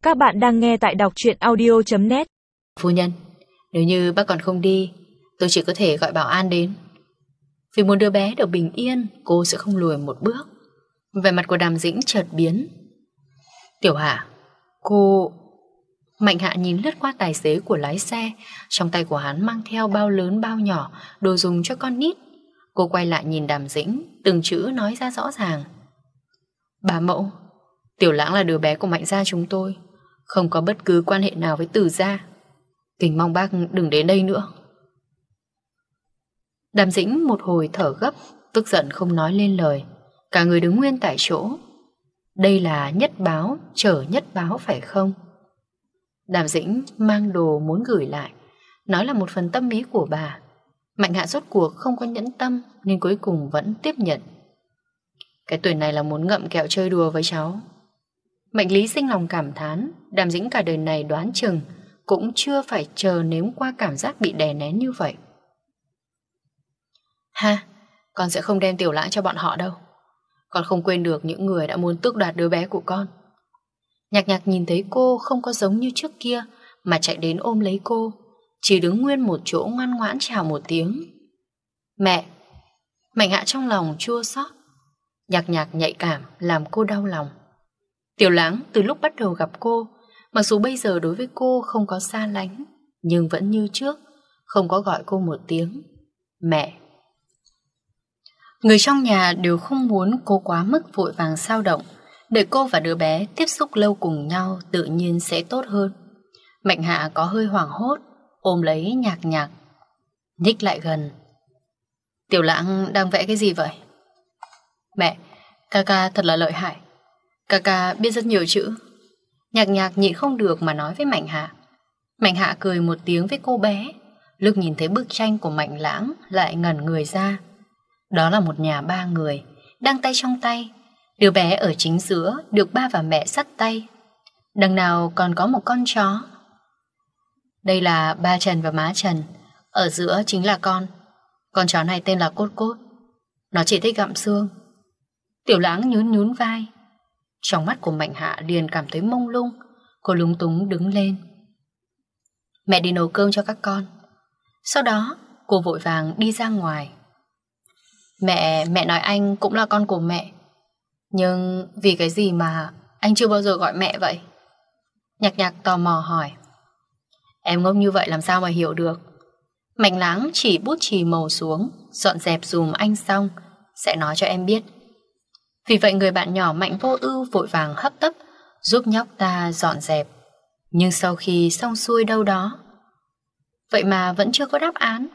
Các bạn đang nghe tại đọc truyện audio.net. Phu nhân, nếu như bác còn không đi, tôi chỉ có thể gọi bảo an đến. Vì muốn đứa bé được bình yên, cô sẽ không lùi một bước. Vẻ mặt của Đàm Dĩnh chợt biến. Tiểu Hạ, cô... Mạnh Hạ nhìn lướt qua tài xế của lái xe. Trong tay của hắn mang theo bao lớn bao nhỏ, đồ dùng cho con nít. Cô quay lại nhìn Đàm Dĩnh, từng chữ nói ra rõ ràng. Bà mẫu, Tiểu Lãng là đứa bé của Mạnh gia chúng tôi, không có bất cứ quan hệ nào với Từ gia. Kính mong bác đừng đến đây nữa. Đàm Dĩnh một hồi thở gấp, tức giận không nói lên lời. Cả người đứng nguyên tại chỗ. Đây là nhất báo, chở nhất báo phải không? Đàm Dĩnh mang đồ muốn gửi lại, nói là một phần tâm ý của bà. Mạnh Hạ rốt cuộc không có nhẫn tâm, nên cuối cùng vẫn tiếp nhận. Cái tuổi này là muốn ngậm kẹo chơi đùa với cháu. Mạnh Lý sinh lòng cảm thán. Đàm Dĩnh cả đời này đoán chừng cũng chưa phải chờ nếm qua cảm giác bị đè nén như vậy. Ha, con sẽ không đem Tiểu Lãng cho bọn họ đâu. Con không quên được những người đã muốn tước đoạt đứa bé của con. Nhạc Nhạc nhìn thấy cô không có giống như trước kia, mà chạy đến ôm lấy cô, chỉ đứng nguyên một chỗ ngoan ngoãn chào một tiếng. Mẹ! Mạnh Hạ trong lòng chua xót. Nhạc Nhạc nhạy cảm làm cô đau lòng. Tiểu Lãng từ lúc bắt đầu gặp cô, mặc dù bây giờ đối với cô không có xa lánh, nhưng vẫn như trước, không có gọi cô một tiếng mẹ. Người trong nhà đều không muốn cô quá mức vội vàng xao động. Để cô và đứa bé tiếp xúc lâu cùng nhau tự nhiên sẽ tốt hơn. Mạnh Hạ có hơi hoảng hốt, ôm lấy Nhạc Nhạc, nhích lại gần. Tiểu Lãng đang vẽ cái gì vậy? Mẹ, Kaka thật là lợi hại. Kaka biết rất nhiều chữ. Nhạc Nhạc nhịn không được mà nói với Mạnh Hạ. Mạnh Hạ cười một tiếng với cô bé. Lúc nhìn thấy bức tranh của Mạnh Lãng lại ngẩn người ra. Đó là một nhà ba người, đang tay trong tay. Đứa bé ở chính giữa được ba và mẹ dắt tay. Đằng nào còn có một con chó. Đây là ba Trần và má Trần. Ở giữa chính là con. Con chó này tên là Cốt Cốt. Nó chỉ thích gặm xương. Tiểu Lãng nhún nhún vai. Trong mắt của Mạnh Hạ liền cảm thấy mông lung. Cô lúng túng đứng lên. Mẹ đi nấu cơm cho các con. Sau đó cô vội vàng đi ra ngoài. Mẹ nói anh cũng là con của mẹ. Nhưng vì cái gì mà anh chưa bao giờ gọi mẹ vậy? Nhạc Nhạc tò mò hỏi. Em ngốc như vậy làm sao mà hiểu được. Mạnh Lãng chỉ bút chì màu xuống, dọn dẹp dùm anh xong sẽ nói cho em biết. Vì vậy người bạn nhỏ Mạnh Vô Ưu vội vàng hấp tấp giúp nhóc ta dọn dẹp. Nhưng sau khi xong xuôi đâu đó, vậy mà vẫn chưa có đáp án.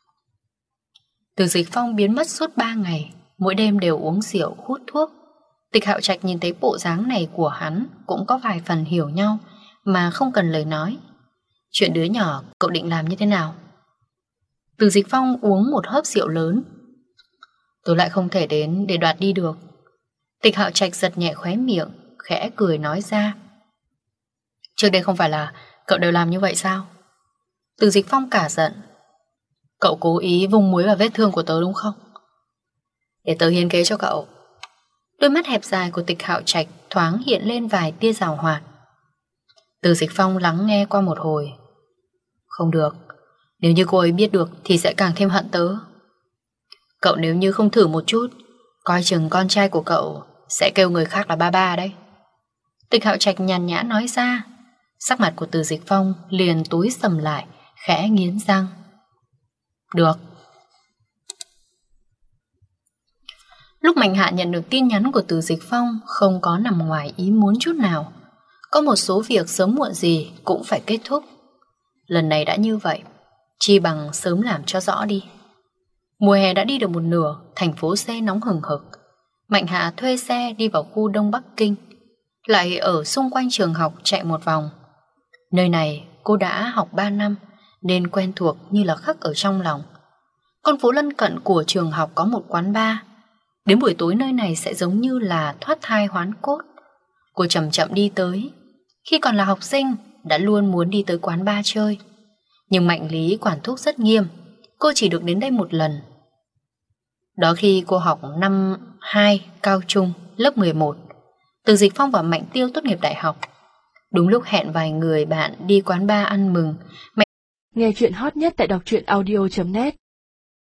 Từ Dịch Phong biến mất suốt 3 ngày, mỗi đêm đều uống rượu, hút thuốc. Tịch Hạo Trạch nhìn thấy bộ dáng này của hắn cũng có vài phần hiểu nhau mà không cần lời nói. Chuyện đứa nhỏ cậu định làm như thế nào? Từ Dịch Phong uống một hớp rượu lớn. Tôi lại không thể đến để đoạt đi được. Tịch Hạo Trạch giật nhẹ khóe miệng, khẽ cười nói ra. Trước đây không phải là cậu đều làm như vậy sao? Từ Dịch Phong cả giận. Cậu cố ý vung muối vào vết thương của tớ đúng không? Để tớ hiến kế cho cậu. Đôi mắt hẹp dài của Tịch Hạo Trạch thoáng hiện lên vài tia giảo hoạt. Từ Dịch Phong lắng nghe qua một hồi. Không được, nếu như cô ấy biết được thì sẽ càng thêm hận tớ. Cậu nếu như không thử một chút, coi chừng con trai của cậu sẽ kêu người khác là ba ba đấy. Tịch Hạo Trạch nhàn nhã nói ra. Sắc mặt của Từ Dịch Phong liền tối sầm lại, khẽ nghiến răng. Được. Lúc Mạnh Hạ nhận được tin nhắn của Từ Dịch Phong không có nằm ngoài ý muốn chút nào. Có một số việc sớm muộn gì cũng phải kết thúc. Lần này đã như vậy, chi bằng sớm làm cho rõ đi. Mùa hè đã đi được một nửa, thành phố C nóng hừng hực. Mạnh Hạ thuê xe đi vào khu Đông Bắc Kinh, lại ở xung quanh trường học chạy một vòng. Nơi này cô đã học 3 năm nên quen thuộc như là khắc ở trong lòng. Con phố lân cận của trường học có một quán bar. Đến buổi tối nơi này sẽ giống như là thoát thai hoán cốt. Cô chậm chậm đi tới. Khi còn là học sinh đã luôn muốn đi tới quán bar chơi. Nhưng Mạnh Lý quản thúc rất nghiêm, cô chỉ được đến đây một lần. Đó khi cô học năm 2 cao trung lớp 11. Từ Dịch Phong và Mạnh Tiêu tốt nghiệp đại học. Đúng lúc hẹn vài người bạn đi quán bar ăn mừng. Nghe chuyện hot nhất tại đọc truyện audio.net